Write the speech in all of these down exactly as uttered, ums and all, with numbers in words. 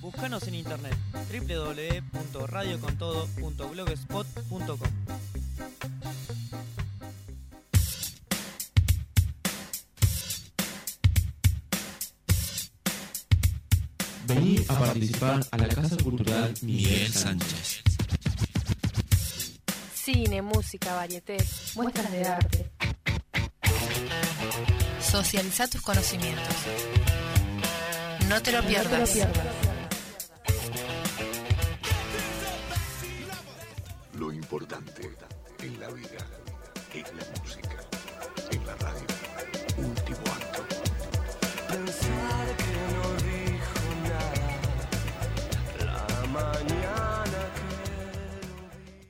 Búscanos en internet doble u doble u doble u punto radio con todo punto blogspot punto com. Vení a participar a la Casa Cultural Miguel Sánchez. Cine, música, varieté, muestras de arte. Socializa tus conocimientos. No te lo pierdas. No te lo pierdas. Lo importante en la vida es la música. En la radio, último acto. Pensar que no dijo nada la mañana que lo vi.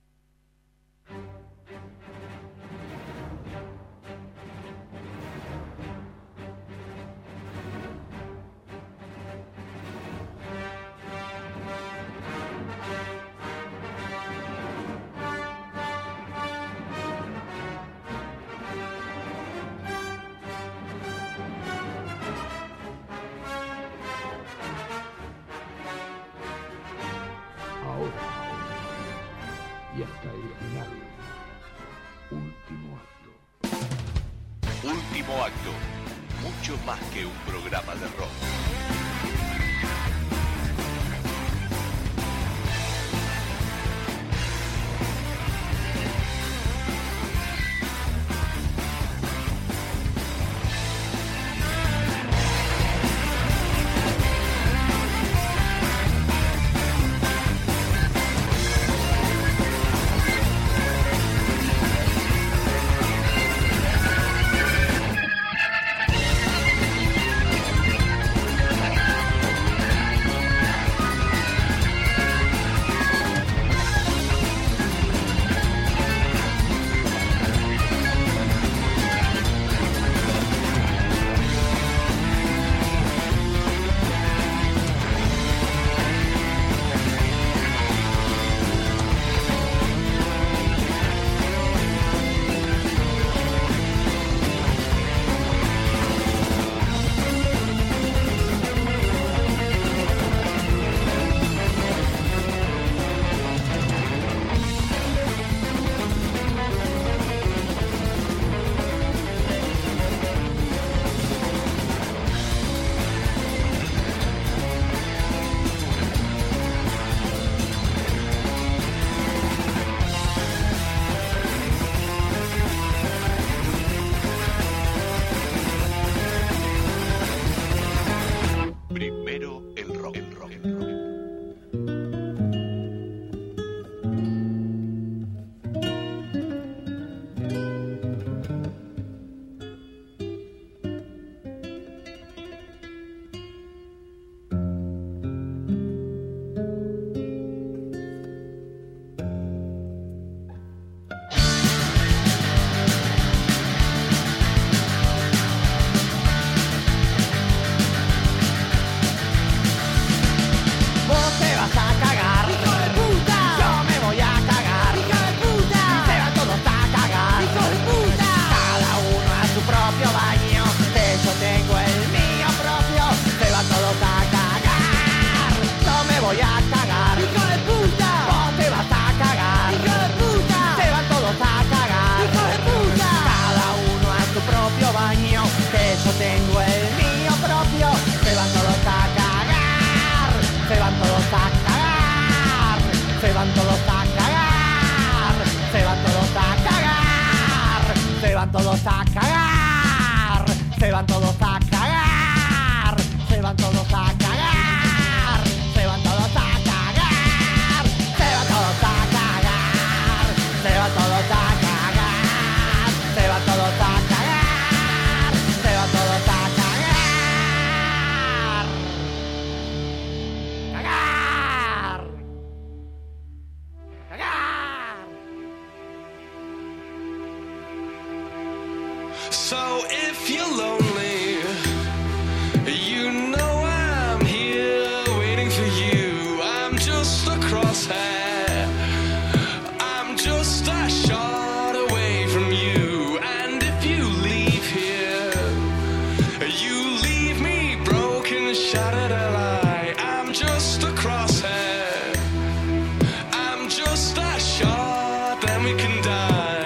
Y hasta el final. Último acto. Último acto. Mucho más que un programa de rock. todos a cagar, se van todos a cagar, se van todos a cagar, se van todos a cagar, se van todos a cagar, se van todos a cagar, se van todos a cagar, se van todos a cagar, cagar, cagar. So if you're lonely, you know I'm here waiting for you. I'm just a crosshair, I'm just a shot away from you. And if you leave here, you leave me broken, shattered ally. I'm just a then we can die.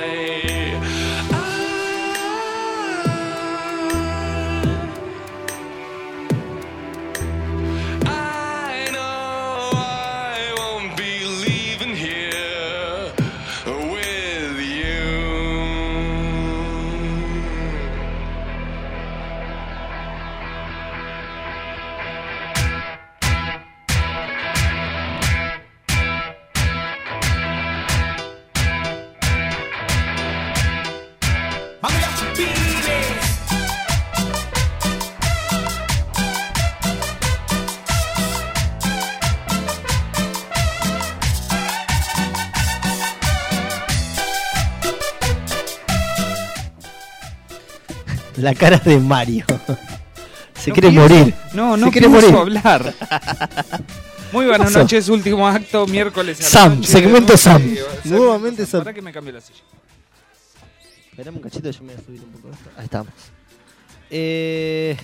I know I won't be leaving here with you. La cara de Mario. Se No quiere pienso- morir. No, no Se quiere pienso morir. hablar. Muy buenas pasó? noches, último acto, miércoles a la Sam, noche, segmento de nuevo, Sam. sí, segmento Nuevamente Sam. Para que me cambie la silla. Esperame un cachito, yo me voy a subir un poco esto. Ahí estamos. Eh...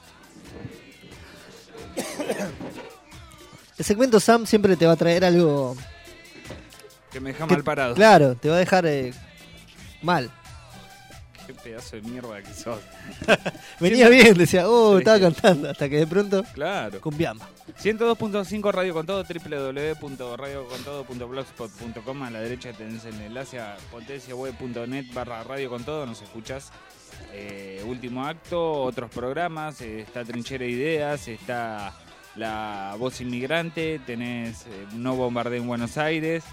El segmento Sam siempre te va a traer algo... Que me deja que- mal parado. Claro, te va a dejar eh, mal. Qué pedazo de mierda que sos. Venía bien, decía, oh, Sí. estaba cantando. Hasta que de pronto, Claro. cumbiamba. ciento dos punto cinco Radio Con Todo, doble u doble u doble u punto radio con todo punto blogspot punto com. A la derecha tenés el enlace a potenciaweb punto net barra Radio Con Todo. Nos escuchás. Eh, último acto, otros programas. Eh, está Trinchera Ideas, está La Voz Inmigrante. Tenés eh, No Bombardeo en Buenos Aires.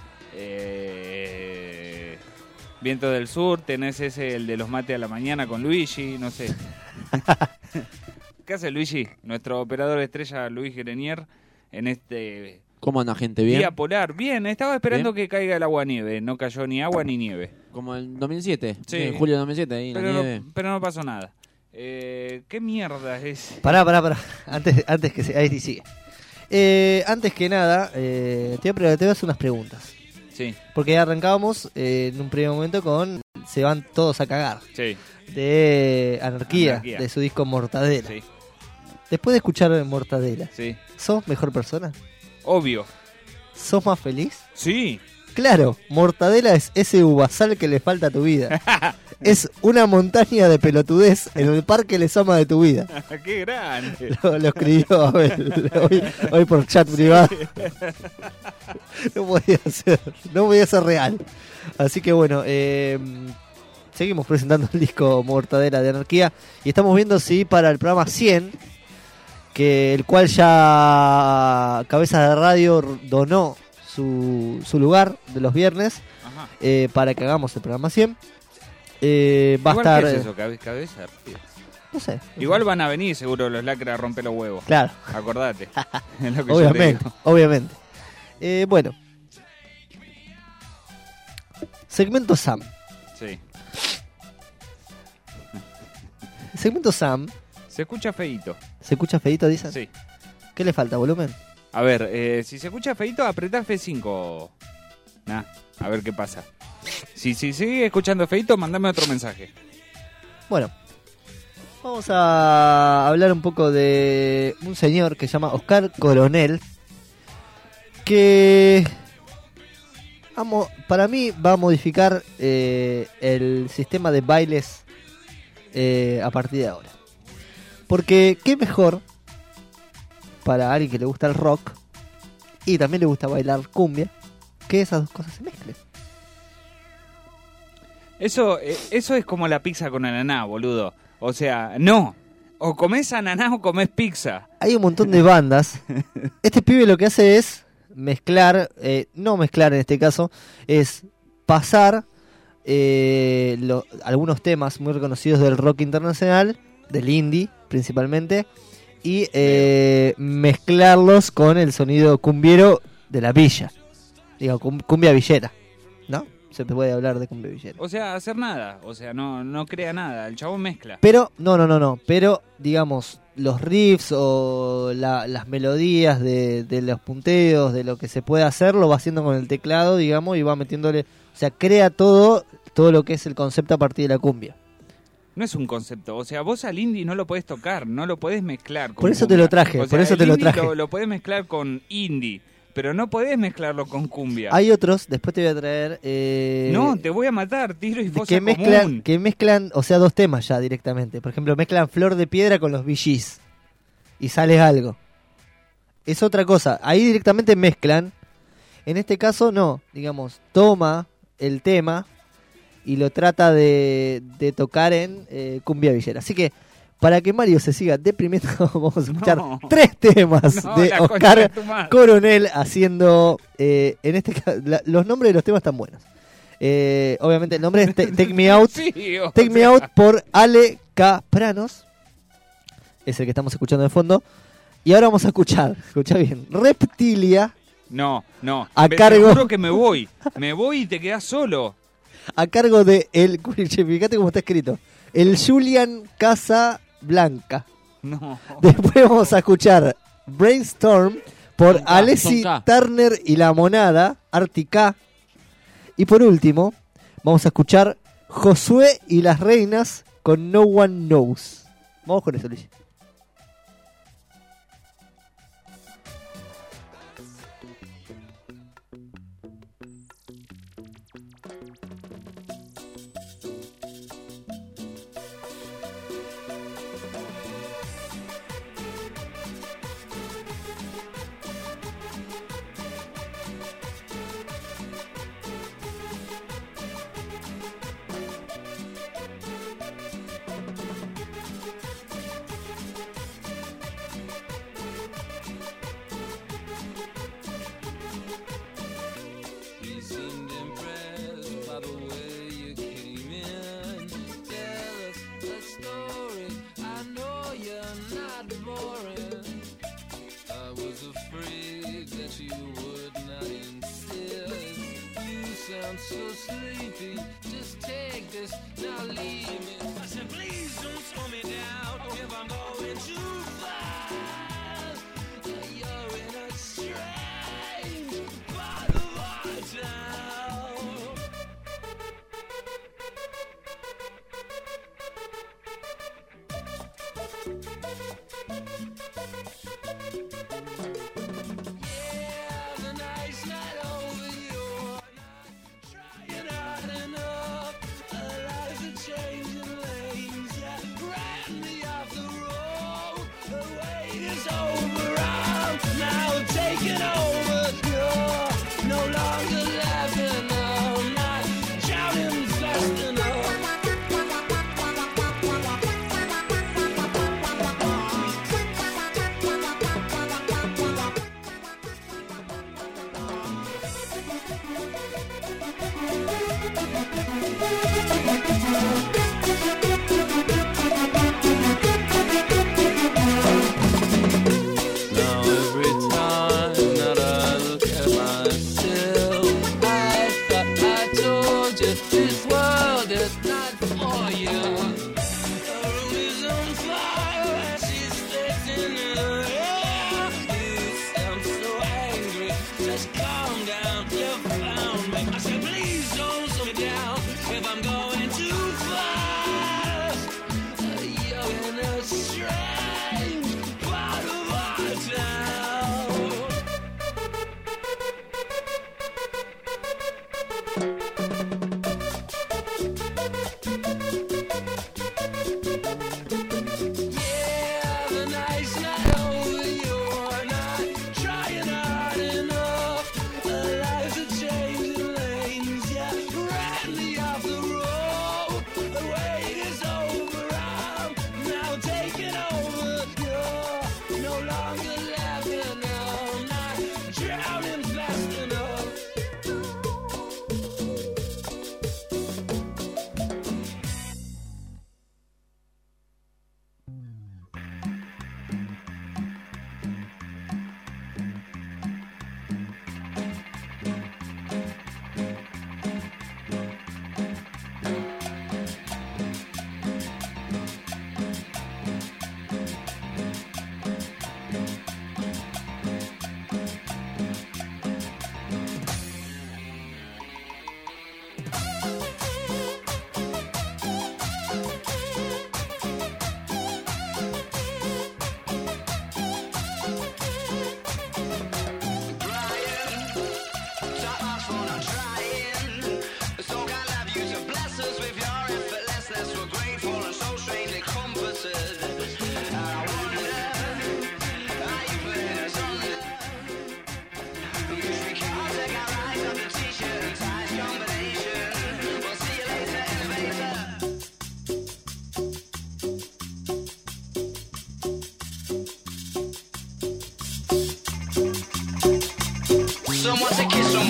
Eh, Viento del Sur. Tenés ese, el de los mates a la mañana con Luigi. No sé. ¿Qué hace Luigi? Nuestro operador estrella Luis Grenier en este ¿Cómo anda, gente? ¿Bien? día polar. Bien, estaba esperando Bien. que caiga el agua nieve. No cayó ni agua ni nieve. Como en dos mil siete. Sí. En julio de dos mil siete, ahí Pero la no, nieve. pero no pasó nada. Eh, ¿Qué mierda es? Pará, pará, pará. Antes, antes que se... Ahí sí sigue. Eh, antes que nada, eh, te, voy a, pre- te voy a hacer unas preguntas. Sí, Porque arrancábamos eh, en un primer momento con Se van todos a cagar. sí, De Anarquía, Anarquía. de su disco Mortadela. sí, Después de escuchar Mortadela, sí. ¿sos mejor persona? Obvio. ¿Sos más feliz? Sí. Claro, Mortadela es ese uvasal que le falta a tu vida. Es una montaña de pelotudez en el parque Lesama de tu vida. Qué grande. Lo, lo escribió Abel hoy, hoy por chat privado. No podía ser, no podía ser real. Así que bueno, eh, seguimos presentando el disco Mortadela de Anarquía y estamos viendo si para el programa cien, que el cual ya Cabezas de Radio donó su, su lugar de los viernes Ajá. eh, para que hagamos el programa cien. Eh, va Igual, a estar, ¿qué es eh, eso? Cabe- cabeza. no sé. no Igual sé. van a venir seguro los lacras a romper los huevos. Claro, Acordate. Es lo que yo te obviamente, digo. obviamente. Eh, bueno. Segmento Sam. Sí. Segmento Sam. Se escucha feíto. ¿Se escucha feíto, dicen? Sí. ¿Qué le falta, volumen? A ver, eh, si se escucha feíto, apretá F cinco. Nah, a ver qué pasa. Si, si sigue escuchando feíto, mandame otro mensaje. Bueno. Vamos a hablar un poco de un señor que se llama Oscar Coronel. Que... amo- para mí va a modificar eh, el sistema de bailes eh, a partir de ahora. Porque qué mejor para alguien que le gusta el rock y también le gusta bailar cumbia, que esas dos cosas se mezclen. Eso, eh, eso es como la pizza con ananá, boludo. O sea, no. O comés ananá o comés pizza. Hay un montón de bandas. Este pibe lo que hace es mezclar, eh, no mezclar en este caso, es pasar eh, lo- algunos temas muy reconocidos del rock internacional, del indie principalmente, y eh, mezclarlos con el sonido cumbiero de la villa. Digo, cum- cumbia villera, ¿no? Se puede hablar de cumbia villera. O sea, hacer nada. O sea, no, no crea nada. El chabón mezcla. Pero, no, no, no, no. Pero, digamos, los riffs o la- las melodías de, de los punteos, de lo que se puede hacer, lo va haciendo con el teclado, digamos, y va metiéndole. O sea, crea todo, todo lo que es el concepto a partir de la cumbia. No es un concepto. O sea, vos al indie no lo podés tocar. No lo podés mezclar con Por eso te cumbia. lo traje, O por sea, eso el te lo indie traje. Lo, lo podés mezclar con indie. pero no podés mezclarlo con cumbia. Hay otros, después te voy a traer... Eh, no, te voy a matar, tiro y fosa que mezclan, común. que mezclan, o sea, dos temas ya directamente. Por ejemplo, mezclan Flor de Piedra con los Bee Gees y sale algo. Es otra cosa, ahí directamente mezclan. En este caso no, digamos, toma el tema y lo trata de, de tocar en eh, cumbia villera. Así que, para que Mario se siga deprimiendo, vamos a escuchar no, tres temas no, de Oscar de Coronel haciendo, eh, en este caso, la, los nombres de los temas están buenos. Eh, obviamente el nombre es T- Take Me Out, sí, Take Me Out por Ale Capranos, es el que estamos escuchando de fondo. Y ahora vamos a escuchar, escucha bien, Reptilia. No, no, a me cargo... seguro que me voy, me voy y te quedás solo. A cargo de el, fíjate cómo está escrito, el Julian Casablanca. No. Después vamos a escuchar Brainstorm por Tonka, Alessi Tonka. Turner y La Monada, Artica. Y por último, vamos a escuchar Josué y las Reinas con No One Knows. Vamos con eso, Luis. So sleepy, just take this, now leave me. I said, please don't slow me down if I'm going too fast. You're in a strange part of our town. Yeah, the night's not over you. Changing lanes, yeah, ran me off the road. The wait is over, I'm now taking over. You're no longer laughing, I'm not shouting fast enough. If I'm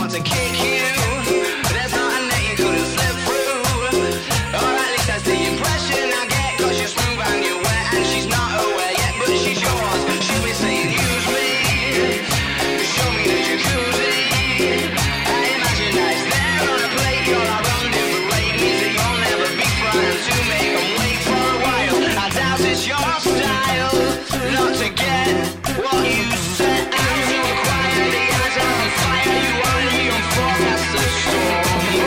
want to kick you. There's not a net you couldn't slip through. Or at least that's the impression I get. Cause you're smooth and you're wet and she's not aware yet, but she's yours. She'll be saying use me, show me the jacuzzi. I imagine that it's there on a plate. You're our rendezvous rate means that you'll never be frightened to make them wait for a while. I doubt it's your style not to get what you set out to acquire. The eyes are on fire, you want me on forecast the storm.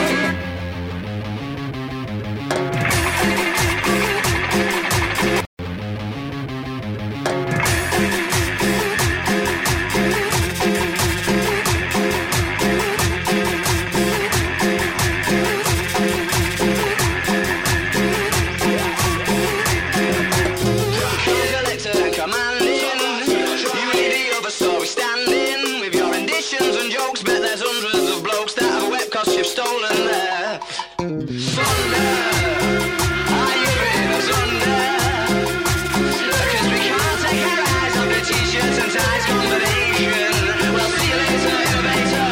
Collected and commanding, you need the other story standing. With your renditions and jokes, bet there's hundreds of blokes that have wept cause you've stolen their thunder. Are you in us under? Cause we can't take our eyes off the t-shirts and ties combination. Well, see you later, innovator.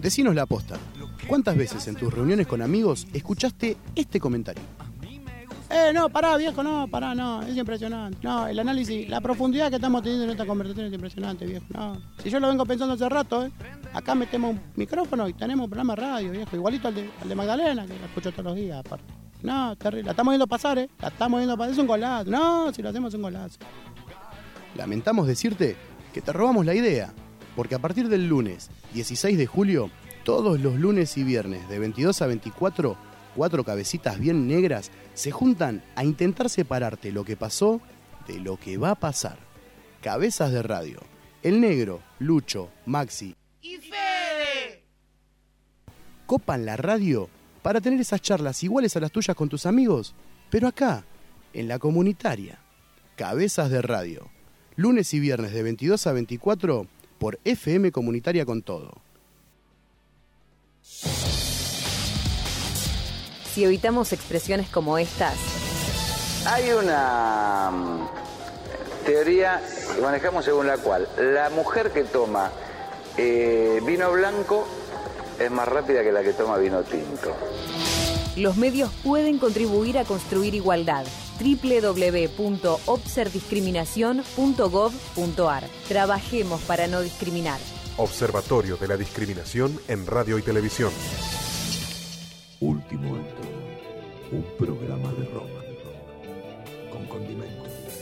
Decinos la posta. ¿Cuántas veces en tus reuniones con amigos escuchaste este comentario? Eh, no, pará, viejo, no, pará, no, es impresionante. No, el análisis, la profundidad que estamos teniendo en esta conversación es impresionante, viejo. No, si yo lo vengo pensando hace rato, ¿eh? Acá metemos un micrófono y tenemos un programa de radio, viejo, igualito al de, al de Magdalena, que lo escucho todos los días, aparte. No, terrible, la estamos viendo pasar, ¿eh? La estamos viendo pasar, es un golazo. No, si lo hacemos es un golazo. Lamentamos decirte que te robamos la idea, porque a partir del lunes dieciséis de julio, todos los lunes y viernes de veintidós a veinticuatro, cuatro cabecitas bien negras se juntan a intentar separarte lo que pasó de lo que va a pasar. Cabezas de radio. El Negro, Lucho, Maxi ¡Y Fede! copan la radio para tener esas charlas iguales a las tuyas con tus amigos, pero acá, en la comunitaria. Cabezas de radio. Lunes y viernes de veintidós a veinticuatro por F M Comunitaria con Todo. Si evitamos expresiones como estas. Hay una um, teoría que manejamos según la cual la mujer que toma eh, vino blanco es más rápida que la que toma vino tinto. Los medios pueden contribuir a construir igualdad. doble u doble u doble u punto obserdiscriminación punto gov punto ar. Trabajemos para no discriminar. Observatorio de la Discriminación en Radio y Televisión. Último acto. Un programa de rock. Con condimento.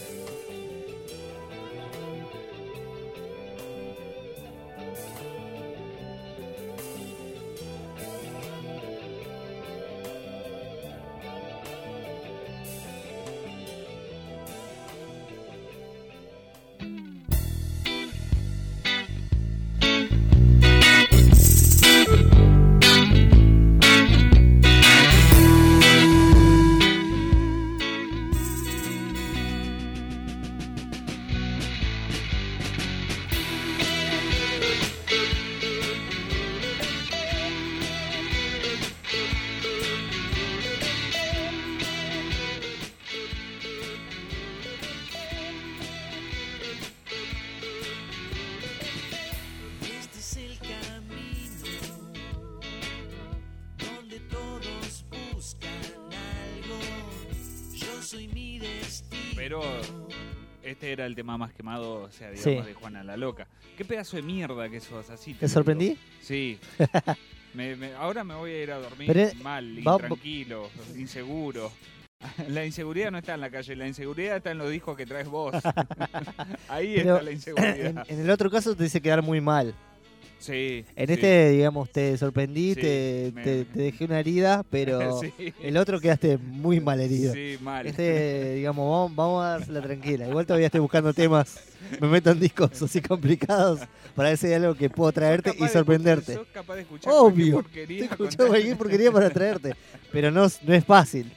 Pero este era el tema más quemado, o sea, digamos, Sí. de Juana la Loca. Qué pedazo de mierda que sos, así. ¿Te sorprendí? digo. Sí. me, me, ahora me voy a ir a dormir Pero, mal, va- intranquilo, inseguro. La inseguridad no está en la calle, la inseguridad está en los discos que traes vos. Ahí Pero está la inseguridad. En, en el otro caso te hice quedar muy mal. Sí. En sí. este, digamos, te sorprendí, Sí, te, me- te, te dejé una herida, pero Sí. el otro quedaste muy mal herido. Sí, mal. Este, digamos, vamos, vamos a dársela tranquila. Igual todavía estoy buscando temas, me meto en discos así complicados para ver si hay algo que puedo traerte y sorprenderte. Sos capaz de escuchar Obvio, cualquier porquería estoy escuchando con tal- cualquier porquería para traerte, pero no, no es fácil.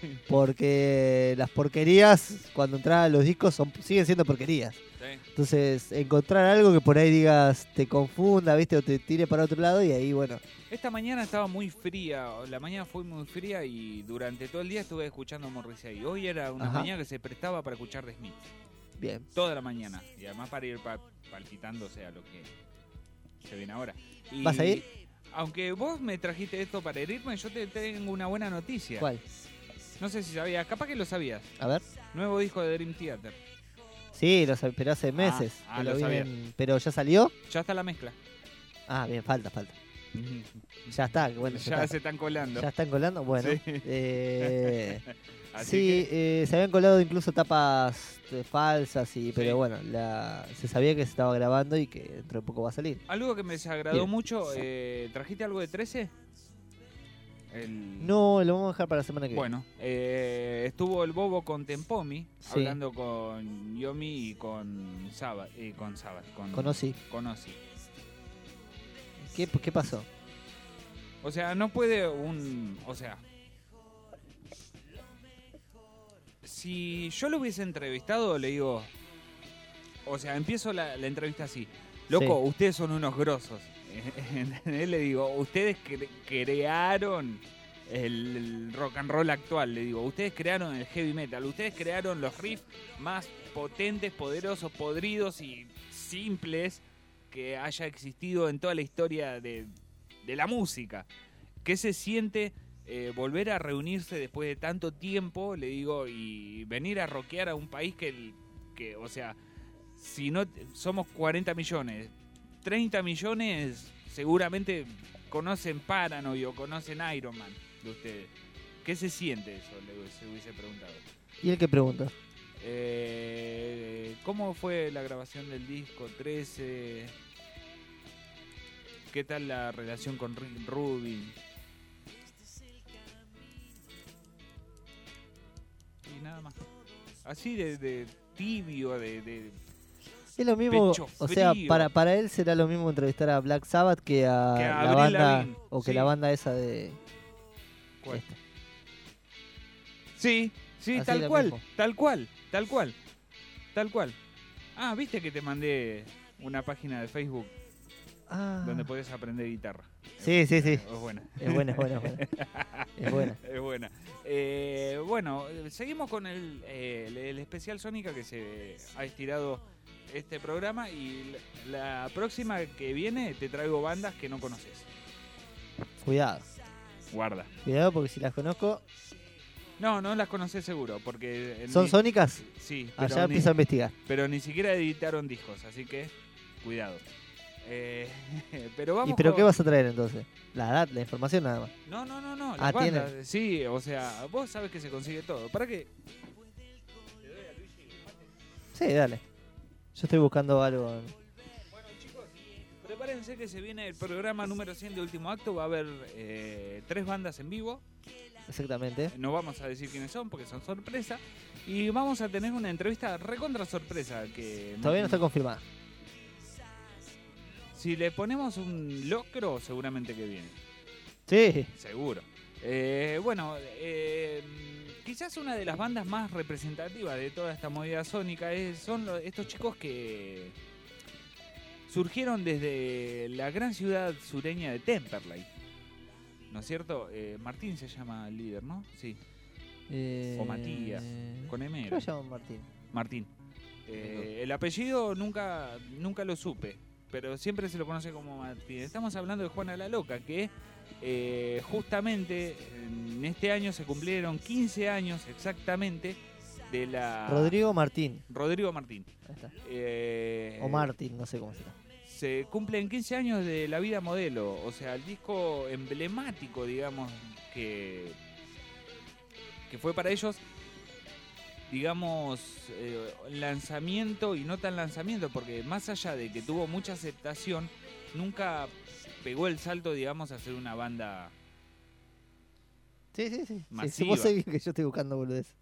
Porque las porquerías, cuando entras a los discos, son, siguen siendo porquerías. Entonces, encontrar algo que por ahí digas, te confunda, ¿viste? O te tire para otro lado y ahí, bueno. Esta mañana estaba muy fría, la mañana fue muy fría y durante todo el día estuve escuchando Morrissey. Hoy era una Ajá. mañana que se prestaba para escuchar The Smiths. Bien. Toda la mañana. Y además para ir pa- palpitándose a lo que se viene ahora. Y ¿Vas a ir? Aunque vos me trajiste esto para herirme, yo te tengo una buena noticia. ¿Cuál? No sé si sabías, capaz que lo sabías. A ver. Nuevo disco de Dream Theater. Sí, lo sab- pero hace meses. ah, que lo lo vi sabía. en- ¿Pero ya salió? Ya está la mezcla. Ah, bien, falta, falta. Ya está, bueno. Ya, Ya está. se están colando. ¿Ya están colando? Bueno. Sí. eh, Así sí, eh, se habían colado incluso tapas eh, falsas, y, pero Sí. bueno, la, se sabía que se estaba grabando y que dentro de poco va a salir. Algo que me desagradó Bien. mucho, eh, ¿trajiste algo de trece? El... No, lo vamos a dejar para la semana que Bueno, eh, estuvo el Bobo con Tempomi, Sí. hablando con Yomi y con Saba, y con Saba, con, Con Ozzy. con Ozzy. viene. ¿Qué, ¿Qué pasó? O sea, no puede un... O sea... Si yo lo hubiese entrevistado, le digo... O sea, empiezo la, la entrevista así. Loco, Sí. ustedes son unos grosos. Él le digo, ustedes cre- crearon el, el rock and roll actual. Le digo, ustedes crearon el heavy metal. Ustedes crearon los riffs más potentes, poderosos, podridos y simples que haya existido en toda la historia de de la música. ¿Qué se siente eh, volver a reunirse después de tanto tiempo, le digo, y venir a rockear a un país que, que o sea, si no somos cuarenta millones, treinta millones seguramente conocen Paranoid o conocen Iron Man de ustedes? ¿Qué se siente eso? Le se hubiese preguntado. ¿Y el que pregunta? Eh, ¿Cómo fue la grabación del disco trece? ¿Qué tal la relación con Rick Rubin? Y nada más. Así de, de tibio, de, de Es lo mismo, pecho o sea, frío. para, para él será lo mismo entrevistar a Black Sabbath que a, Que a la Avril banda Lavigne, o que sí. la banda esa de ¿Cuál? esta. Sí, sí, Así tal lo cual, mismo. tal cual, tal cual, tal cual. Ah, ¿viste que te mandé una página de Facebook Ah. donde podés aprender guitarra? Sí, sí, sí. Es buena. Es buena, es buena, es buena. Es buena. Es buena. Eh, bueno, seguimos con el, eh, el, el especial Sónica que se ha estirado este programa y la, la próxima que viene te traigo bandas que no conoces. Cuidado. Guarda. Cuidado porque si las conozco, No, no las conoces seguro, porque... ¿son ni- sónicas? Sí. Allá pero ni- empiezo a investigar. Pero ni siquiera editaron discos, así que cuidado. Eh, pero vamos ¿Y pero con- qué vas a traer entonces? La dat- la información nada más. No, no, no, no. Ah, Las bandas, tiene. sí, o sea, vos sabés que se consigue todo. ¿Para qué? Sí, dale. Yo estoy buscando algo. Prepárense que se viene el programa número cien de Último Acto. Va a haber eh, tres bandas en vivo. Exactamente. No vamos a decir quiénes son porque son sorpresa. Y vamos a tener una entrevista recontra sorpresa que... Todavía no está confirmada. Si le ponemos un locro, seguramente que viene. Sí. Seguro. Eh, bueno, eh, quizás una de las bandas más representativas de toda esta movida sónica es, son lo- estos chicos que surgieron desde la gran ciudad sureña de Temperley. ¿No es cierto? Eh, Martín se llama el líder, ¿no? Sí. Eh, O Matías. Con M. ¿Cómo era. se llama Martín? Martín. Eh, el apellido nunca, nunca lo supe, pero siempre se lo conoce como Martín. Estamos hablando de Juana la Loca, que eh, justamente en este año se cumplieron quince años exactamente de la... Rodrigo Martín. Rodrigo Martín. Ahí está. Eh, O Martín, no sé cómo será. Se cumplen quince años de La Vida Modelo, o sea, el disco emblemático, digamos, que, que fue para ellos, digamos, eh, lanzamiento y no tan lanzamiento, porque más allá de que tuvo mucha aceptación, nunca pegó el salto, digamos, a ser una banda Sí, sí, sí. sí, sí masiva. vos sabés que yo estoy buscando boludez.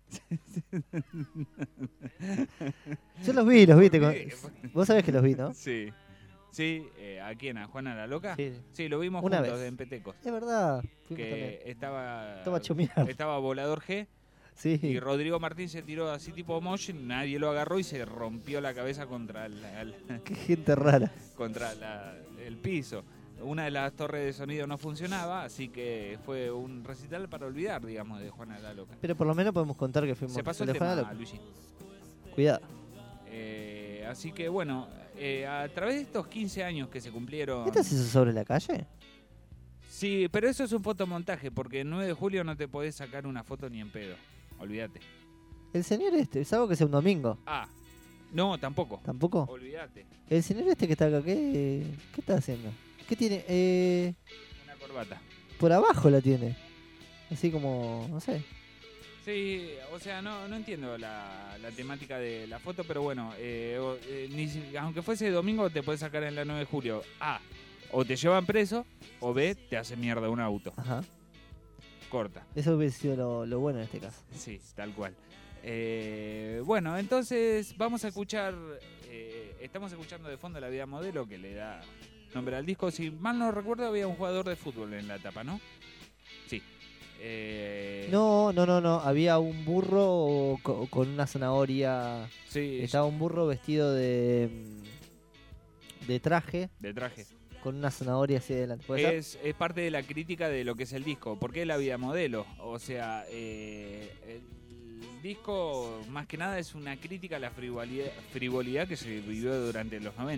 Yo los vi, los vi. te con- Vos sabés que los vi, ¿no? Sí. Sí, eh, ¿a quién? ¿A Juana la Loca? Sí. Sí, lo vimos Una juntos vez. en Petecos. Es verdad. fuimos Que también. estaba... Estaba chomeado. Estaba Volador G. Sí. Y Rodrigo Martín se tiró así tipo Mosh, nadie lo agarró y se rompió la cabeza contra, la- la- Qué gente rara. contra la- el piso. Una de las torres de sonido no funcionaba, así que fue un recital para olvidar, digamos, de Juana la Loca. Pero por lo menos podemos contar que fuimos Se pasó de el Juana tema, Loca. Luigi. Cuidado. Eh, así que bueno, eh, a través de estos quince años que se cumplieron... ¿Qué te haces eso sobre la calle? Sí, pero eso es un fotomontaje, porque el nueve de julio no te podés sacar una foto ni en pedo. Olvídate. El señor este, es algo que sea un domingo. Ah, no, tampoco. ¿Tampoco? Olvídate. El señor este que está acá, ¿qué, qué está haciendo? ¿Qué tiene? Eh, Una corbata. por abajo la tiene. Así como, no sé. Sí, o sea, no, no entiendo la, la temática de la foto, pero bueno, eh, o- eh, ni si- aunque fuese domingo te puedes sacar en la nueve de julio. A, o te llevan preso, o B, te hace mierda un auto. Ajá. Corta. Eso hubiese sido lo, lo bueno en este caso. Sí, tal cual. Eh, bueno, entonces vamos a escuchar, eh, estamos escuchando de fondo La Vida Modelo, que le da nombre al disco. Si mal no recuerdo, había un jugador de fútbol en la tapa, ¿no? Sí. Eh, No, no, no, no. Había un burro co- con una zanahoria. Sí. Estaba un burro vestido de de traje. De traje. Con una zanahoria así adelante. ¿Puede ser? Es, es parte de la crítica de lo que es el disco. ¿Por qué La Vida Modelo? O sea, eh, el disco más que nada es una crítica a la frivolidad, frivolidad que se vivió durante los noventa.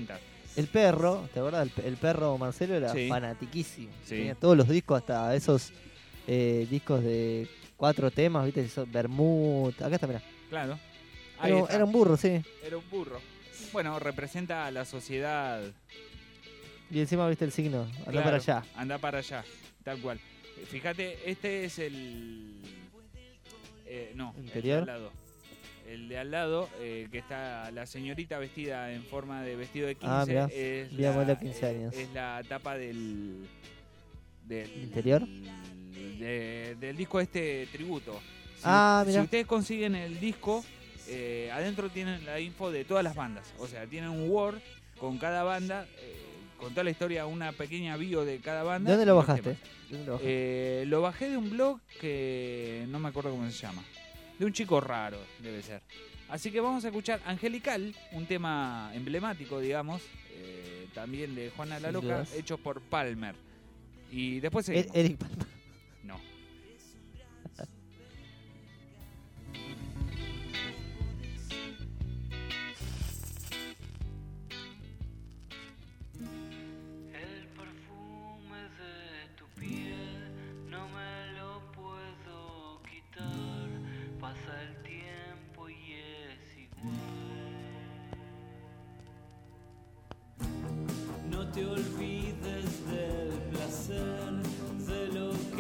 El perro, ¿te acuerdas? El, el perro Marcelo era Sí. fanatiquísimo. Sí. Tenía todos los discos, hasta esos eh, discos de cuatro temas, ¿viste? Esos Bermud. Acá está, mirá. Claro. Ahí Era, está. era un burro, sí. Era un burro. Bueno, representa a la sociedad. Y encima viste el signo. Anda Claro, para allá. Anda para allá, tal cual. Fíjate, este es el... eh, no, ¿Interior? el de al lado. El de al lado, eh, que está la señorita vestida en forma de vestido de quince. Ah, mirá. Es Vi a la, modelo quince eh, años. es la tapa del... del ¿Interior? de- del disco este tributo. Si, Ah, si mirá. ustedes consiguen el disco, eh, adentro tienen la info de todas las bandas. O sea, tienen un Word con cada banda, eh, con toda la historia, una pequeña bio de cada banda. ¿De dónde y lo los bajaste? temas. ¿De dónde lo bajaste? Eh, lo bajé de un blog que no me acuerdo cómo se llama. De un chico raro, debe ser. Así que vamos a escuchar Angelical, un tema emblemático, digamos, eh, también de Juana la Sin Loca, dudas. hecho por Palmer. Y después Er- seguimos. Eric Palmer. No. El perfume de tu piel no me lo puedo quitar. Pasa el tiempo y es igual. No te olvides del placer, de lo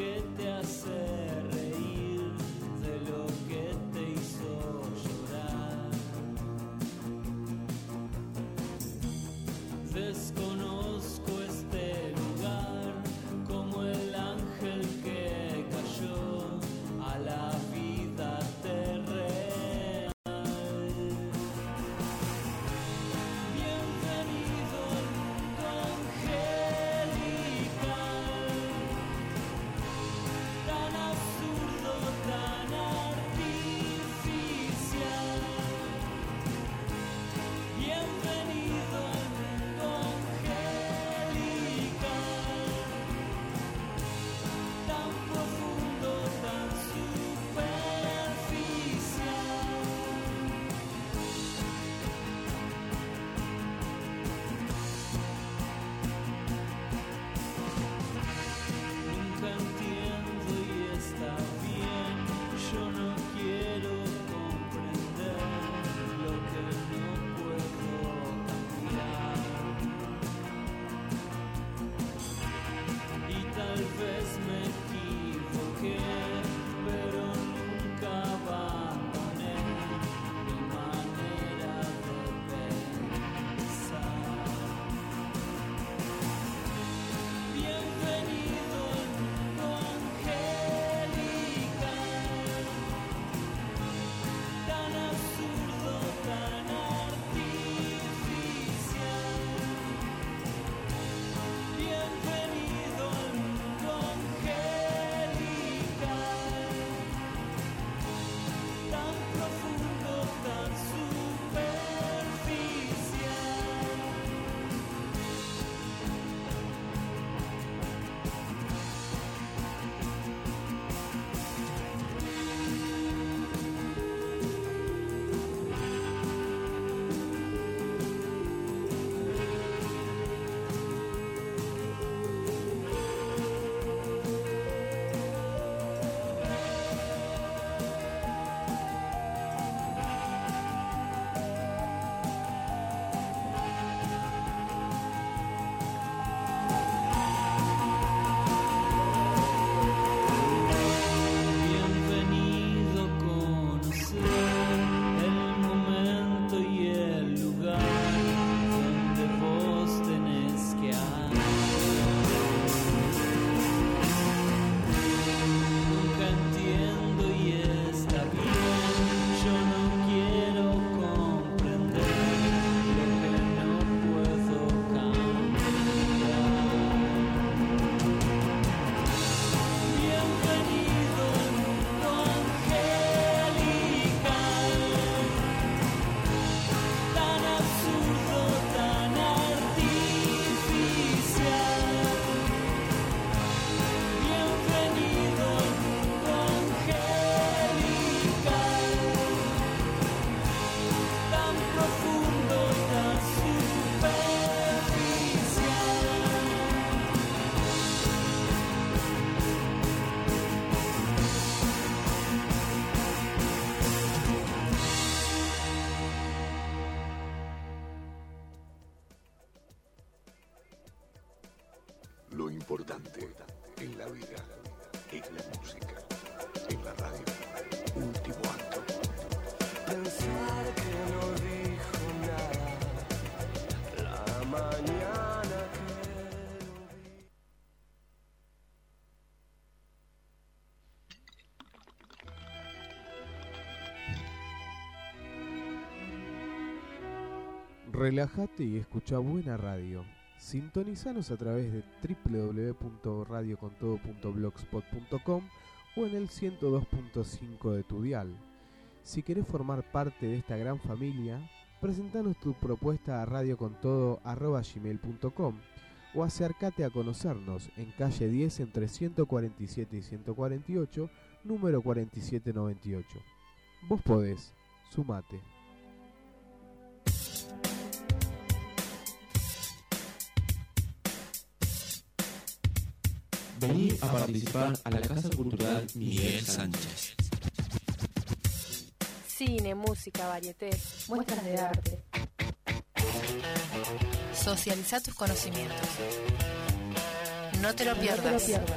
importante en la vida es la música. En la radio, último acto. Pensar que no dijo nada la mañana que lo vi. Relájate y escucha buena radio. Sintonizanos a través de doble u doble u doble u punto radio con todo punto blogspot punto com o en el ciento dos punto cinco de tu dial. Si querés formar parte de esta gran familia, presentanos tu propuesta a radiocontodo arroba gmail punto com o acércate a conocernos en calle diez entre ciento cuarenta y siete y ciento cuarenta y ocho, número cuarenta y siete noventa y ocho. Vos podés, sumate. Vení a participar a la Casa Cultural Miguel Sánchez. Cine, música, varieté, muestras de arte. Socializa tus conocimientos. No te lo No pierdas. te lo pierdas.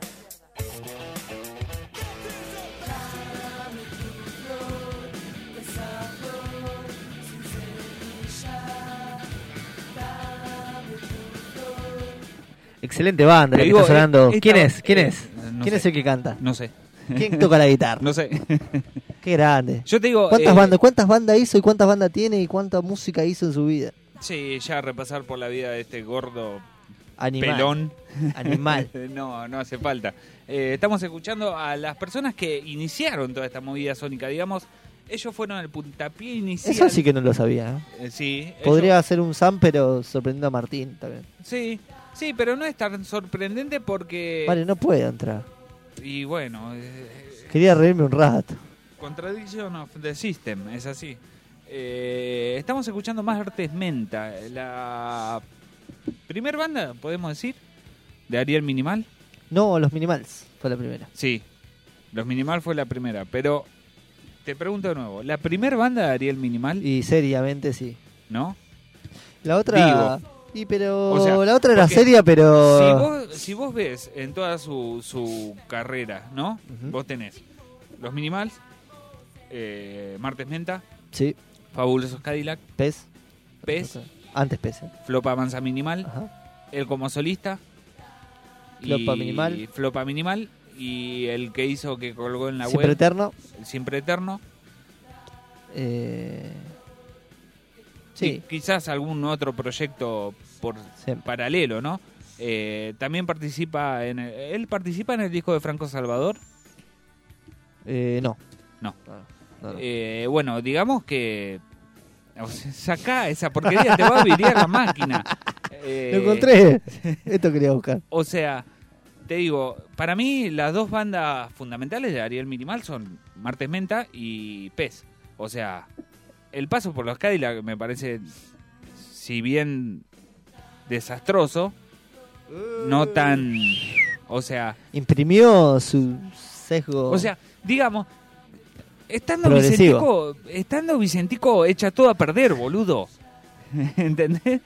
Excelente banda, la Te que digo, está sonando. eh, ¿Quién esta- es? ¿Quién eh, es? no ¿Quién sé. es el que canta? No sé. ¿Quién toca la guitarra? No sé. Qué grande. Yo te digo, ¿Cuántas eh, bandas, cuántas bandas hizo y cuántas bandas tiene y cuánta música hizo en su vida? Sí, ya repasar por la vida de este gordo Animal. pelón. Animal. no, no hace falta. Eh, estamos escuchando a las personas que iniciaron toda esta movida sónica, digamos. Ellos fueron el puntapié inicial. Eso sí que no lo sabía. ¿eh? Eh, sí. Podría ellos- hacer un Sam, pero sorprendiendo a Martín también. Sí, sí, pero no es tan sorprendente porque... Vale, no puede entrar. Y bueno, eh, Quería reírme un rato. Contradiction of the System, es así. Eh, estamos escuchando más Artes Menta, la primer banda, podemos decir, de Ariel Minimal. No, los Minimals fue la primera. Sí, los Minimal fue la primera, pero te pregunto de nuevo, ¿la primer banda de Ariel Minimal? Y seriamente sí. ¿No? La otra... Digo. Y pero O sea, la otra era porque seria, pero... Si vos, si vos ves en toda su, su carrera, ¿no? Ujú. Vos tenés los Minimals, eh, Martes Menta, Sí. Fabulosos Cadillac, Pez. Pez, Antes Pez. ¿eh? Flopa Mansa Minimal, Ajá. él como solista, Flopa y Minimal. Flopa Minimal, y el que hizo que colgó en la Siempre web, Eterno. el Siempre Eterno. Eh... Sí. Sí. Quizás algún otro proyecto por Sí. paralelo, ¿no? Eh, también participa en el, él participa en el disco de Franco Salvador. Eh, no. No. No, no. Eh, bueno, digamos que o sea, sacá esa porquería, te va a virar la máquina. Eh, Lo encontré. Esto quería buscar. O sea, te digo, para mí las dos bandas fundamentales de Ariel Minimal son Martes Menta y Pez. O sea, el paso por los Cadillac me parece, si bien desastroso, no tan... O sea... Imprimió su sesgo. O sea, digamos, estando Progresivo. Vicentico, estando Vicentico echa todo a perder, boludo. ¿Entendés?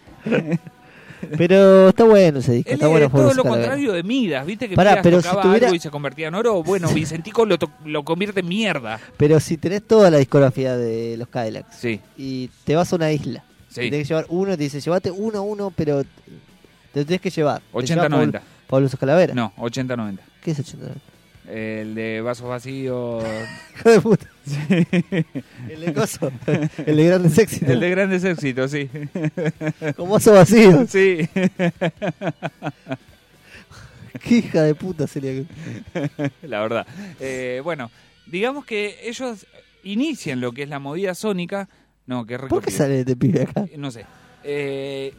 Pero está bueno ese disco. Él Está es bueno todo Fabuloso lo Calavera. contrario de Midas, ¿viste? Que Pará, Midas pero si tocaba tuviera- algo y se convertía en oro. Bueno, Vicentico lo, to- lo convierte en mierda. Pero si tenés toda la discografía de los Cadillacs Sí. y te vas a una isla, Sí. y tenés que llevar uno, te dice, llévate uno a uno, pero te lo tenés que llevar. Te ochenta llevas noventa. Pablo- Fabuloso Calavera. No, ochenta noventa. ¿Qué es ochenta noventa? El de vasos vacíos. Hijo de puta. El de coso. El de grandes éxitos. El de grandes éxitos, sí. Con vasos vacíos. Sí. Qué hija de puta sería. La verdad. Eh, bueno, digamos que ellos inician lo que es la movida sónica. No, que ¿Por qué sale este pibe acá? No sé. Eh,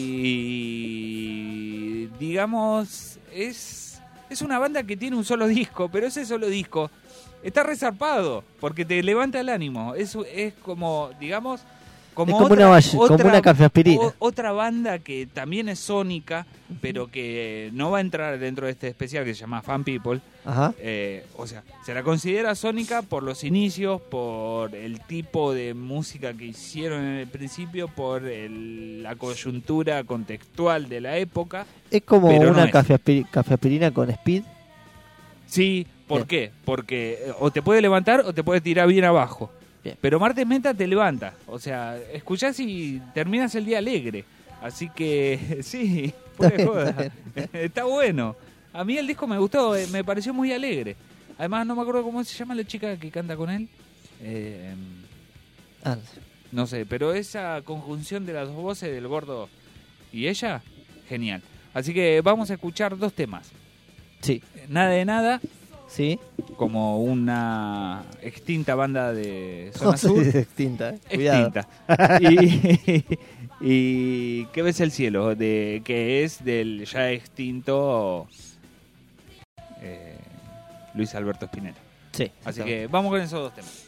y digamos, es, es una banda que tiene un solo disco, pero ese solo disco está resarpado porque te levanta el ánimo. Es, es como, digamos, Como Es como otra, una valle- como otra- una cafeaspirina. o- otra banda que también es sónica, pero que no va a entrar dentro de este especial que se llama Fan People. Ajá. Eh, o sea, se la considera sónica por los inicios, por el tipo de música que hicieron en el principio, por el- la coyuntura contextual de la época. Es como pero no una es. cafeaspiri- cafeaspirina con speed. Sí, ¿por Bien. qué? Porque eh, o te puede levantar o te puede tirar bien abajo. Pero Martes Menta te levanta. O sea, escuchás y terminas el día alegre. Así que, sí, fuera de Está joda. bien, está Está bueno. A mí el disco me gustó, eh, me pareció muy alegre. Además, no me acuerdo cómo se llama la chica que canta con él. Eh, Ah, no sé, pero esa conjunción de las dos voces del gordo y ella, genial. Así que vamos a escuchar dos temas. Sí. Nada de nada. Sí. Como una extinta banda de No Zona sé Sur. si es extinta, eh. Cuidado. Extinta. Y, y ¿Qué ves el cielo? De, que es del ya extinto eh, Luis Alberto Spinetta. Sí. Así que vamos con esos dos temas.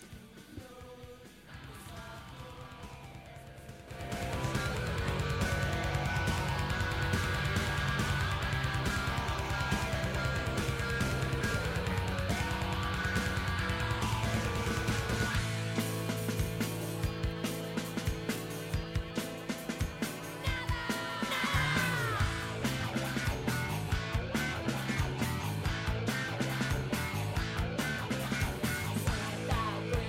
Santa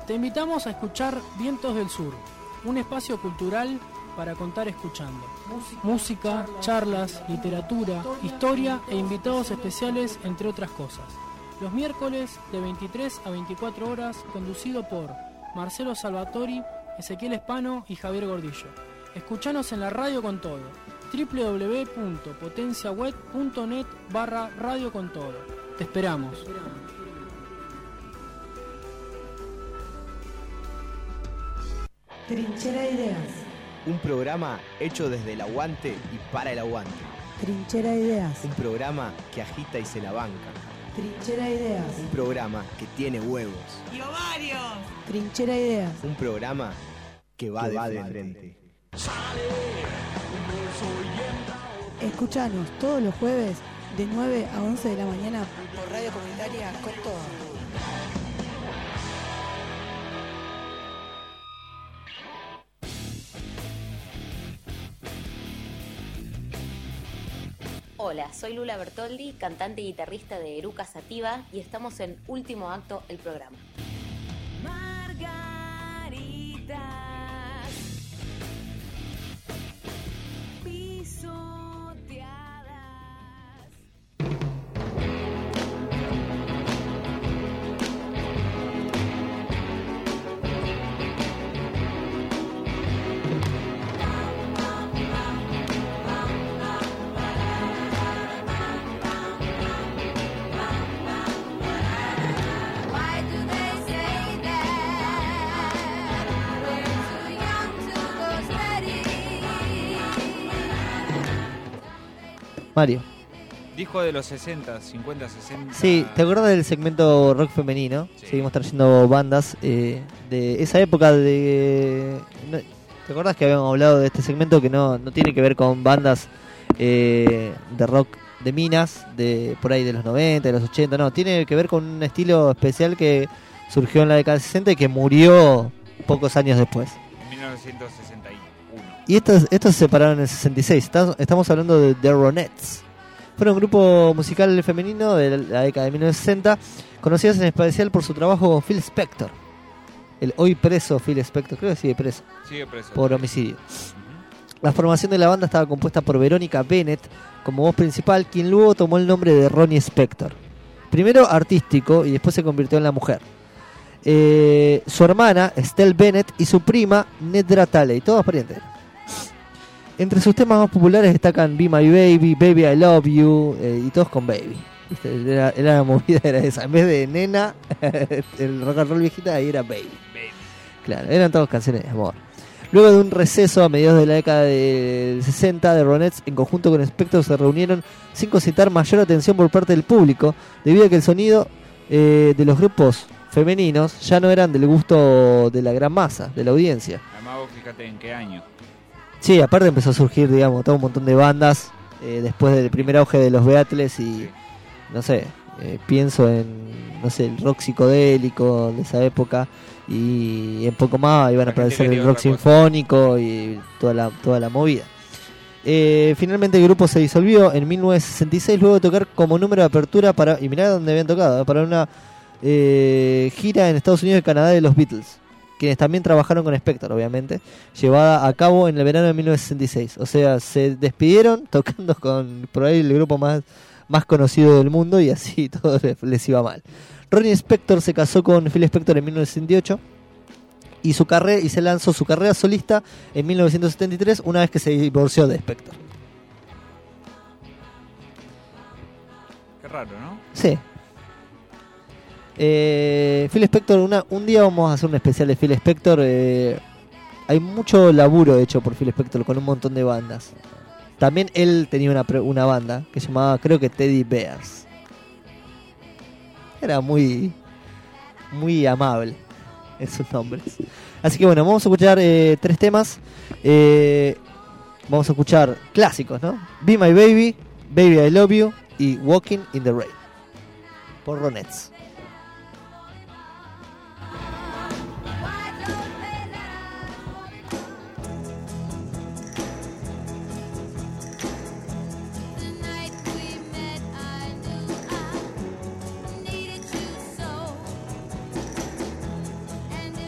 Te invitamos a escuchar Vientos del Sur, un espacio cultural para contar escuchando. Música, charlas, literatura, historia e invitados especiales, entre otras cosas. Los miércoles de veintitrés a veinticuatro horas, conducido por Marcelo Salvatori, Ezequiel Espano y Javier Gordillo. Escuchanos en la radio con todo. doble u doble u doble u punto potencia web punto net barra radio con todo. Te esperamos. Trinchera de Ideas. Un programa hecho desde el aguante y para el aguante. Trinchera de Ideas. Un programa que agita y se la banca. Trinchera de Ideas. Un programa que tiene huevos. ¡Y ovarios! Trinchera de Ideas. Un programa que va, que de, va de frente. Escuchanos todos los jueves de nueve a once de la mañana por Radio Comunitaria con todo. Hola, soy Lula Bertoldi, cantante y guitarrista de Eruca Sativa, y estamos en Último Acto, el programa. Margaritas pisoteadas. Mario. Disco de los sesenta, cincuenta, sesenta. Sí, ¿te acuerdas del segmento rock femenino? Sí. Seguimos trayendo bandas eh, de esa época de... No, ¿te acuerdas que habíamos hablado de este segmento que no, no tiene que ver con bandas eh, de rock de minas, de por ahí de los noventa, de los ochenta? No, tiene que ver con un estilo especial que surgió en la década de sesenta y que murió pocos años después. mil novecientos sesenta y uno. Y estos, estos se separaron en el sesenta y seis. Estamos, estamos hablando de The Ronettes. Fueron un grupo musical femenino de la década de mil novecientos sesenta, conocidos en especial por su trabajo con Phil Spector. El hoy preso Phil Spector, creo que sigue preso. Sigue preso. Por homicidio. Uh-huh. La formación de la banda estaba compuesta por Verónica Bennett como voz principal, quien luego tomó el nombre de Ronnie Spector. Primero artístico y después se convirtió en la mujer. Eh, su hermana, Estelle Bennett, y su prima, Nedra Taley, todos parientes. Entre sus temas más populares destacan Be My Baby, Baby I Love You, eh, y todos con Baby. Era, era la movida, era esa. En vez de nena, el rock and roll viejita, ahí era Baby. Baby. Claro, eran todas canciones de amor. Luego de un receso a mediados de la década del sesenta, The Ronettes, en conjunto con Spector, se reunieron sin concitar mayor atención por parte del público, debido a que el sonido eh, de los grupos femeninos ya no eran del gusto de la gran masa, de la audiencia. Además, vos fíjate en qué año. Sí, aparte empezó a surgir, digamos, todo un montón de bandas eh, después del primer auge de los Beatles y, sí. no sé, eh, pienso en, no sé, el rock psicodélico de esa época y en poco más iban a aparecer el rock sinfónico y toda la, toda la movida. Eh, finalmente el grupo se disolvió en mil novecientos sesenta y seis luego de tocar como número de apertura para, y mirá dónde habían tocado, para una eh, gira en Estados Unidos y Canadá de los Beatles, quienes también trabajaron con Spector, obviamente, llevada a cabo en el verano de mil novecientos sesenta y seis. O sea, se despidieron tocando con por ahí el grupo más, más conocido del mundo y así todo les, les iba mal. Ronnie Spector se casó con Phil Spector en mil novecientos sesenta y ocho y, su carrera, y se lanzó su carrera solista en mil novecientos setenta y tres, una vez que se divorció de Spector. Qué raro, ¿no? Sí. Eh, Phil Spector, una, un día vamos a hacer un especial de Phil Spector. Eh, hay mucho laburo hecho por Phil Spector con un montón de bandas. También él tenía una, una banda que se llamaba, creo que Teddy Bears. Era muy muy amable en sus nombres. Así que bueno, vamos a escuchar eh, tres temas. Eh, vamos a escuchar clásicos, ¿no? Be My Baby, Baby I Love You y Walking in the Rain por Ronettes. And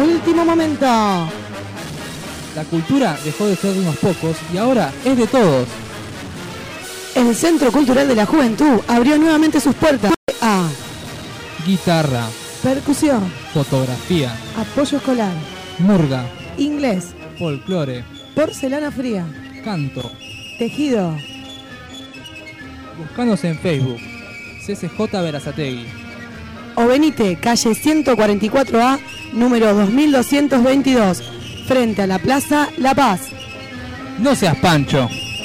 Último momento. La cultura dejó de ser de unos pocos y ahora es de todos. El Centro Cultural de la Juventud abrió nuevamente sus puertas a Guitarra, percusión, fotografía, apoyo escolar, murga, inglés, folclore, porcelana fría, canto. tejido. Buscanos en Facebook, C C J Berazategui. O venite, calle ciento cuarenta y cuatro A, número dos mil doscientos veintidós, frente a la Plaza La Paz. No seas pancho.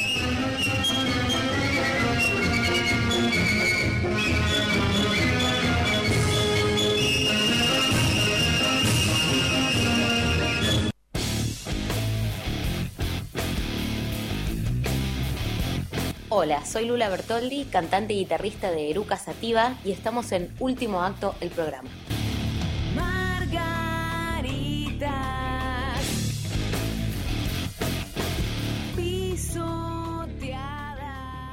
Hola, soy Lula Bertoldi, cantante y guitarrista de Eruca Sativa y estamos en Último Acto, el programa. Margaritas pisoteadas.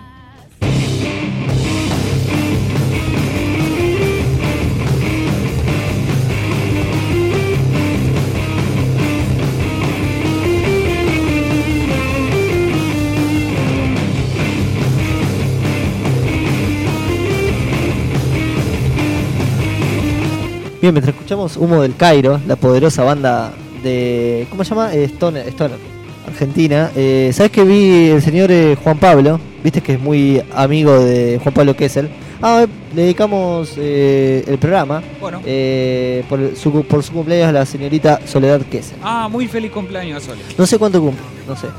Bien, mientras escuchamos Humo del Cairo, la poderosa banda de... ¿Cómo se llama? Eh, Stoner, Stoner, Argentina. Eh, ¿Sabes que vi el señor eh, Juan Pablo? Viste que es muy amigo de Juan Pablo Kessel. Ah, le dedicamos eh, el programa Bueno. eh, por, su, por su cumpleaños a la señorita Soledad Kessel. Ah, muy feliz cumpleaños, Sole. No sé cuánto cumple, no sé.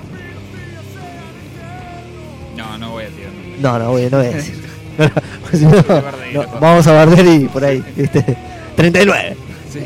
No, no voy a tirar. No, no, voy, no voy a decir. No, no, si no, Qué bardear, no, cosa. vamos a barder y por ahí, ¿viste? treinta y nueve. Sí.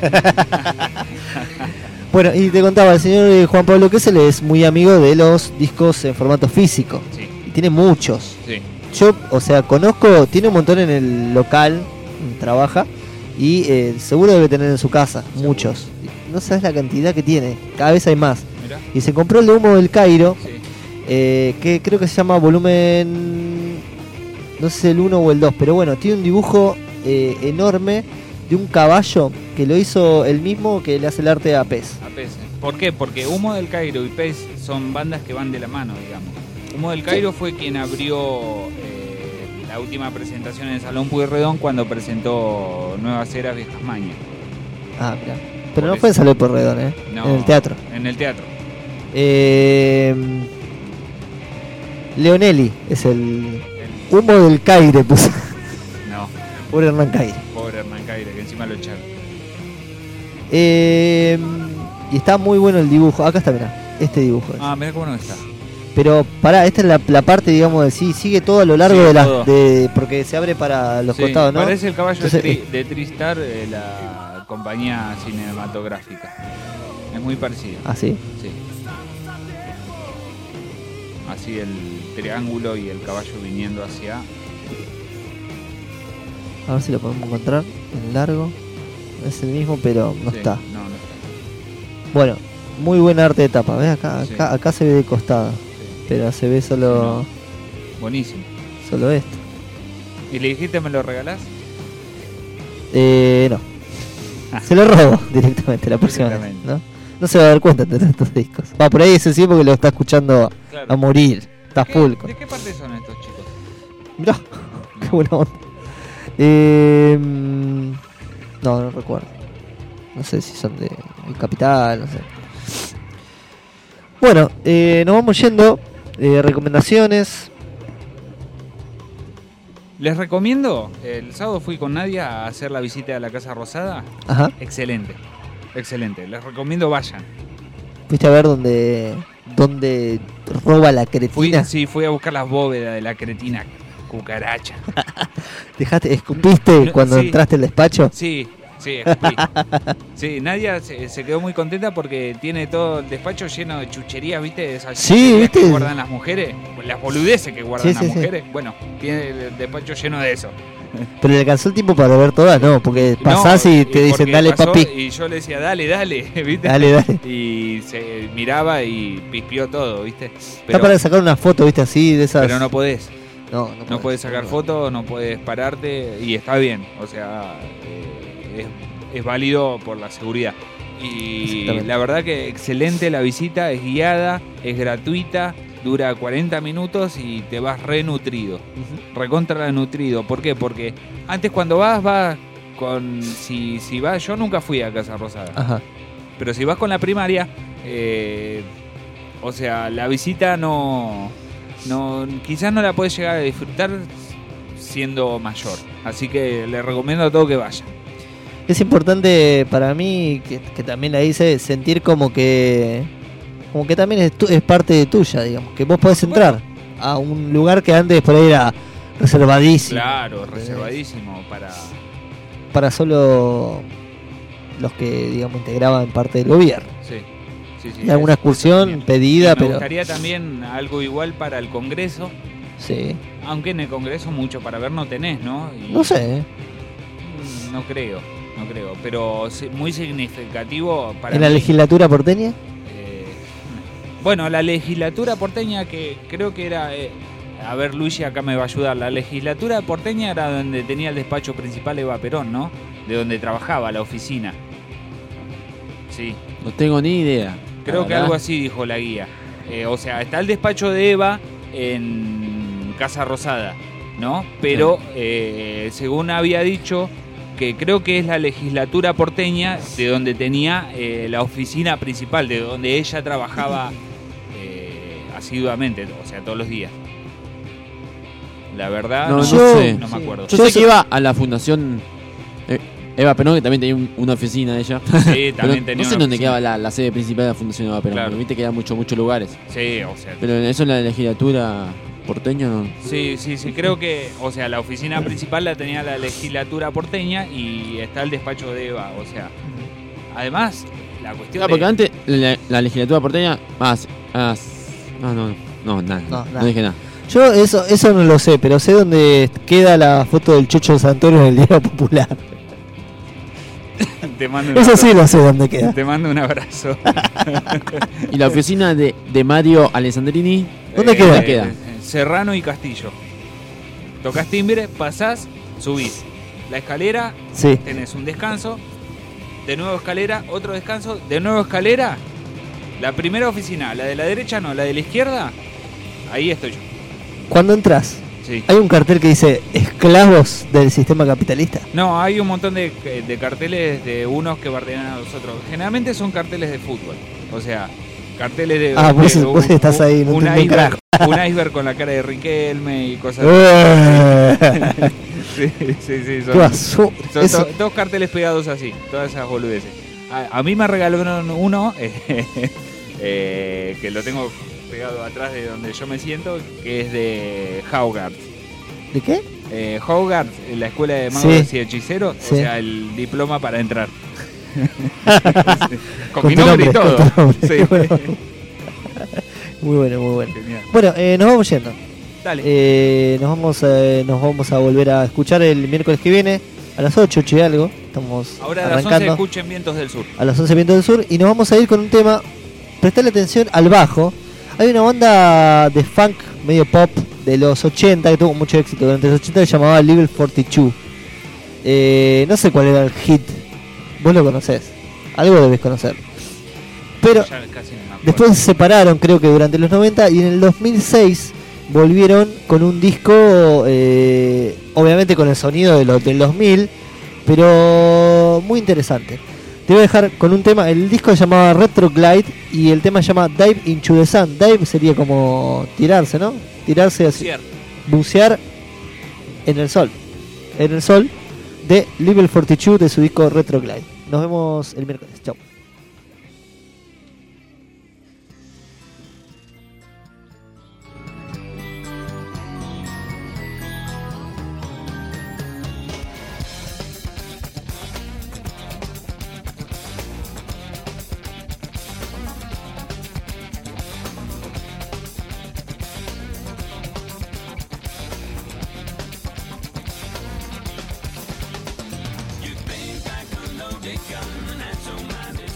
Bueno, y te contaba, el señor eh, Juan Pablo Kessel es muy amigo de los discos en formato físico. Sí. Y tiene muchos. Sí. Yo, o sea, conozco, tiene un montón en el local, trabaja, y eh, seguro debe tener en su casa, muchos. No sabes la cantidad que tiene, cada vez hay más. Mirá. Y se compró el de Humo del Cairo, Sí. eh, que creo que se llama volumen, no sé el uno o el dos, pero bueno, tiene un dibujo eh, enorme de un caballo que lo hizo el mismo que le hace el arte a Pez. A Pez. ¿Por qué? Porque Humo del Cairo y Pez son bandas que van de la mano, digamos. Humo del Cairo fue quien abrió eh, la última presentación en el Salón Pueyrredón cuando presentó Nuevas Eras, Viejas Mañas. Ah, mirá. Pero Por no fue en eso. Salón Pueyrredón, ¿eh? No, En el teatro. En el teatro. Eh, Leonelli es el Humo del Caire, pues. No. Pobre Hernán Caire. Pobre Hernán Caire, que encima lo echaron. Eh, y está muy bueno el dibujo. Acá está, mirá. Este dibujo. es. Ah, mirá cómo no está. Pero pará, esta es la, la parte, digamos, de sí, sigue todo a lo largo Sigue de las. todo. De, porque se abre para los Sí, costados, ¿no? parece el caballo Entonces, de, Tri- de Tristar, eh, la compañía cinematográfica. Es muy parecido. ¿Ah, sí? Sí. Así el triángulo y el caballo viniendo hacia... A ver si lo podemos encontrar en largo. Es el mismo, pero no Sí, está. No, no está. Bueno, muy buen arte de tapa. ¿Ves? Acá, Sí. acá, acá se ve de costado. Pero se ve solo, Buenísimo. solo esto. ¿Y le dijiste me lo regalás? Eh, no. Ah. Se lo robo directamente la próxima vez, Directamente. ¿no? No se va a dar cuenta de estos discos. Va, por ahí ese sí porque lo está escuchando Claro. a morir. Está ¿Qué- full. con- ¿De qué parte son estos chicos? Mirá, qué buena onda. Eh, mm, no, no recuerdo. No sé si son de, de Capital, no sé. Bueno, eh, nos vamos yendo. Eh, recomendaciones. Les recomiendo, el sábado fui con Nadia a hacer la visita a la Casa Rosada. Ajá. Excelente, excelente. Les recomiendo vayan. ¿Fuiste a ver dónde, dónde roba la Fui, cretina? sí, fui a buscar las bóvedas de la cretina cucaracha. ¿Dejaste, escupiste No, cuando sí. entraste al despacho? Sí, sí, escupí. Sí, Nadia se, se quedó muy contenta porque tiene todo el despacho lleno de chucherías, ¿viste? Esas Sí, chucherías ¿viste? que guardan las mujeres, las boludeces que guardan Sí, las sí, sí. mujeres. Bueno, tiene el despacho lleno de eso. Pero le alcanzó el tiempo para ver todas, no, porque pasás No, y te dicen, porque dale pasó papi. Y yo le decía, dale, dale, ¿viste? Dale, dale. Y se miraba y pispió todo, ¿viste? Está para sacar una foto, viste, así, de esas. Pero no podés. No, no, No puedes sacar fotos, no puedes pararte y está bien. O sea, eh, es, es válido por la seguridad. Y la verdad que excelente la visita, es guiada, es gratuita, dura cuarenta minutos y te vas renutrido, uh-huh. recontra nutrido. ¿Por qué? Porque antes cuando vas, vas con... Si, si vas, yo nunca fui a Casa Rosada, Ajá. pero si vas con la primaria, eh, o sea, la visita no, no... Quizás no la puedes llegar a disfrutar siendo mayor. Así que le recomiendo a todos que vayan. Es importante para mí, que, que también la hice, sentir como que como que también es, tu, es parte de tuya, digamos, que vos podés entrar bueno. a un lugar que antes por ahí era reservadísimo. Claro, reservadísimo para para solo los que, digamos, integraban parte del gobierno. Sí, sí, sí. Y alguna excursión bien. pedida, me pero... Me gustaría también algo igual para el Congreso. Sí. Aunque en el Congreso mucho para ver no tenés, ¿no? Y no sé. No creo. No creo, pero muy significativo para ¿En la mí. legislatura porteña? Eh, bueno, la legislatura porteña que creo que era... Eh, a ver, Luigi acá me va a ayudar. La legislatura porteña era donde tenía el despacho principal Eva Perón, ¿no? De donde trabajaba, la oficina. Sí. No tengo ni idea. Creo que algo así dijo la guía. Eh, o sea, está el despacho de Eva en Casa Rosada, ¿no? Pero, sí. eh, según había dicho... que creo que es la legislatura porteña de donde tenía eh, la oficina principal, de donde ella trabajaba eh, asiduamente, o sea, todos los días. La verdad, no, no, yo, sé, no me acuerdo. Yo sé que iba a la fundación eh, Eva Perón, que también tenía un, una oficina ella. Sí, también tenía. No sé una dónde oficina. quedaba la, la sede principal de la Fundación Eva Perón, Claro. pero viste que había muchos muchos lugares. Sí, o sea. Pero eso en la legislatura porteña no. Sí, sí, sí, creo que, o sea, la oficina principal la tenía la legislatura porteña y está el despacho de Eva, o sea. Además, la cuestión Claro, porque de... antes la, la legislatura porteña. Ah, sí, ah, no, no, no, nada. No, No, nada. dije nada. Yo eso eso no lo sé, pero sé dónde queda la foto del Chocho Santoro en el Diario Popular. Te mando un Eso abrazo. sí lo sé dónde queda. Te mando un abrazo. ¿Y la oficina de, de Mario Alessandrini? ¿Dónde Eh, queda? queda? Serrano y Castillo. Tocas timbre, pasás, subís. La escalera, Sí. tenés un descanso. De nuevo escalera, otro descanso. De nuevo escalera. La primera oficina, la de la derecha no, la de la izquierda. Ahí estoy yo. Cuando entras, Sí. hay un cartel que dice esclavos del sistema capitalista. No, hay un montón de, de carteles de unos que bardean a los otros. Generalmente son carteles de fútbol. O sea, carteles de... Ah, vos, de vos un, estás ahí, no un, entendés un iceberg, carajo. un iceberg con la cara de Riquelme y cosas Eh. así. Sí, sí, sí. Son, Qué basura. son Eso- to- dos carteles pegados así, todas esas boludeces. A, a mí me regalaron uno, eh, eh, que lo tengo pegado atrás de donde yo me siento, que es de Hogwarts. ¿De qué? Eh, Hogwarts, la escuela de magos Sí. y hechiceros, Sí. o sea, el diploma para entrar. Con, Con mi tu nombre y nombre, todo. con tu nombre. Sí. Muy bueno, muy bueno. Genial. Bueno, eh, nos vamos yendo. Dale. Eh, nos vamos eh, nos vamos a volver a escuchar el miércoles que viene a las ocho, ocho y algo. Estamos Ahora a las once arrancando escuchen Vientos del Sur. a las once Vientos del Sur y nos vamos a ir con un tema. Prestale atención al bajo. Hay una banda de funk medio pop de los ochenta que tuvo mucho éxito durante los ochenta que se llamaba Level cuarenta y dos. Eh, no sé cuál era el hit. Vos lo conocés. Algo debes conocer. Pero Ya casi no me acuerdo. después se separaron, creo que durante los noventa, y en el dos mil seis volvieron con un disco, eh, obviamente con el sonido de los, del dos mil, pero muy interesante. Te voy a dejar con un tema, el disco se llamaba Retroglide y el tema se llama Dive into the Sun. Dive sería como tirarse, ¿no? Tirarse así. Bucear. Bucear en el sol. En el sol de Level cuarenta y dos de su disco Retroglide. Nos vemos el miércoles. Chao. You think I could know they come and that's so mighty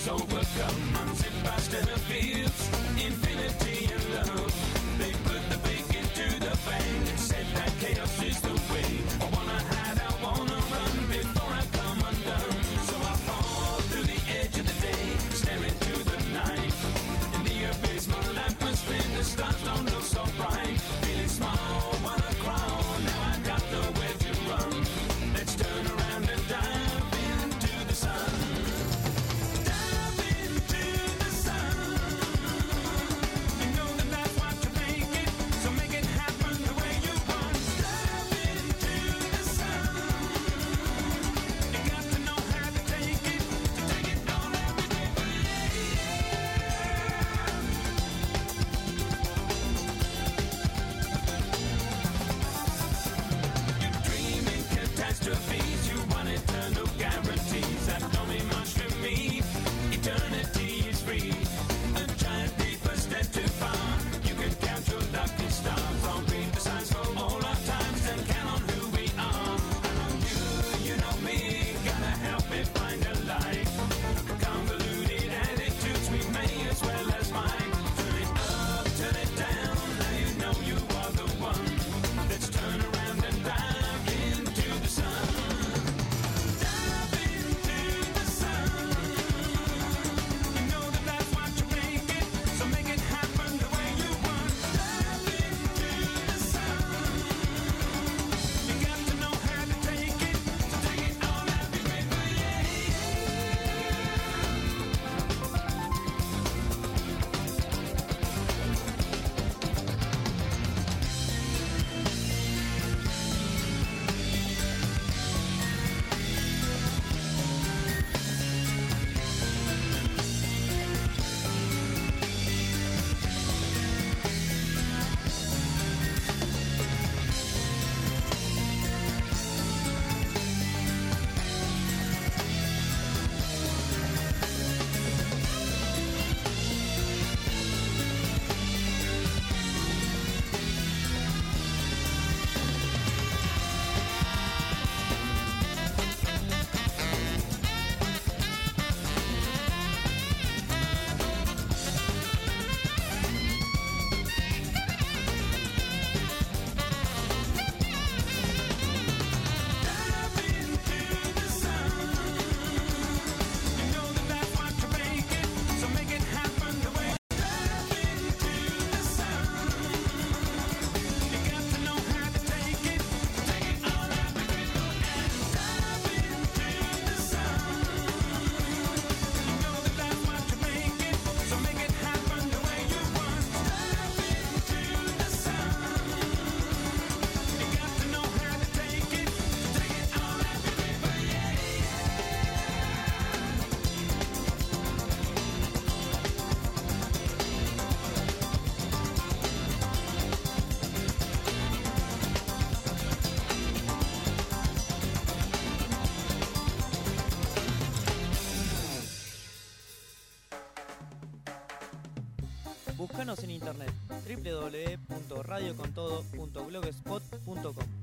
Búscanos en internet doble u doble u doble u punto radio con todo punto blogspot punto com.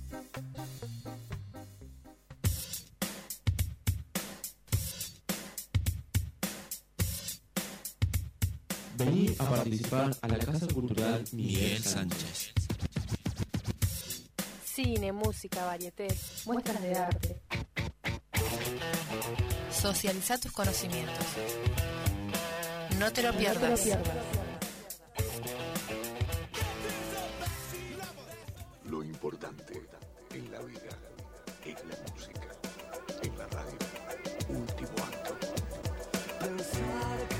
Vení a participar a la Casa Cultural Miguel Sánchez. Cine, música, varietés, muestras de arte. Socializa tus conocimientos. No te lo pierdas. No te lo pierdas. Lo importante en la vida es la música. En la radio, último acto. Pensar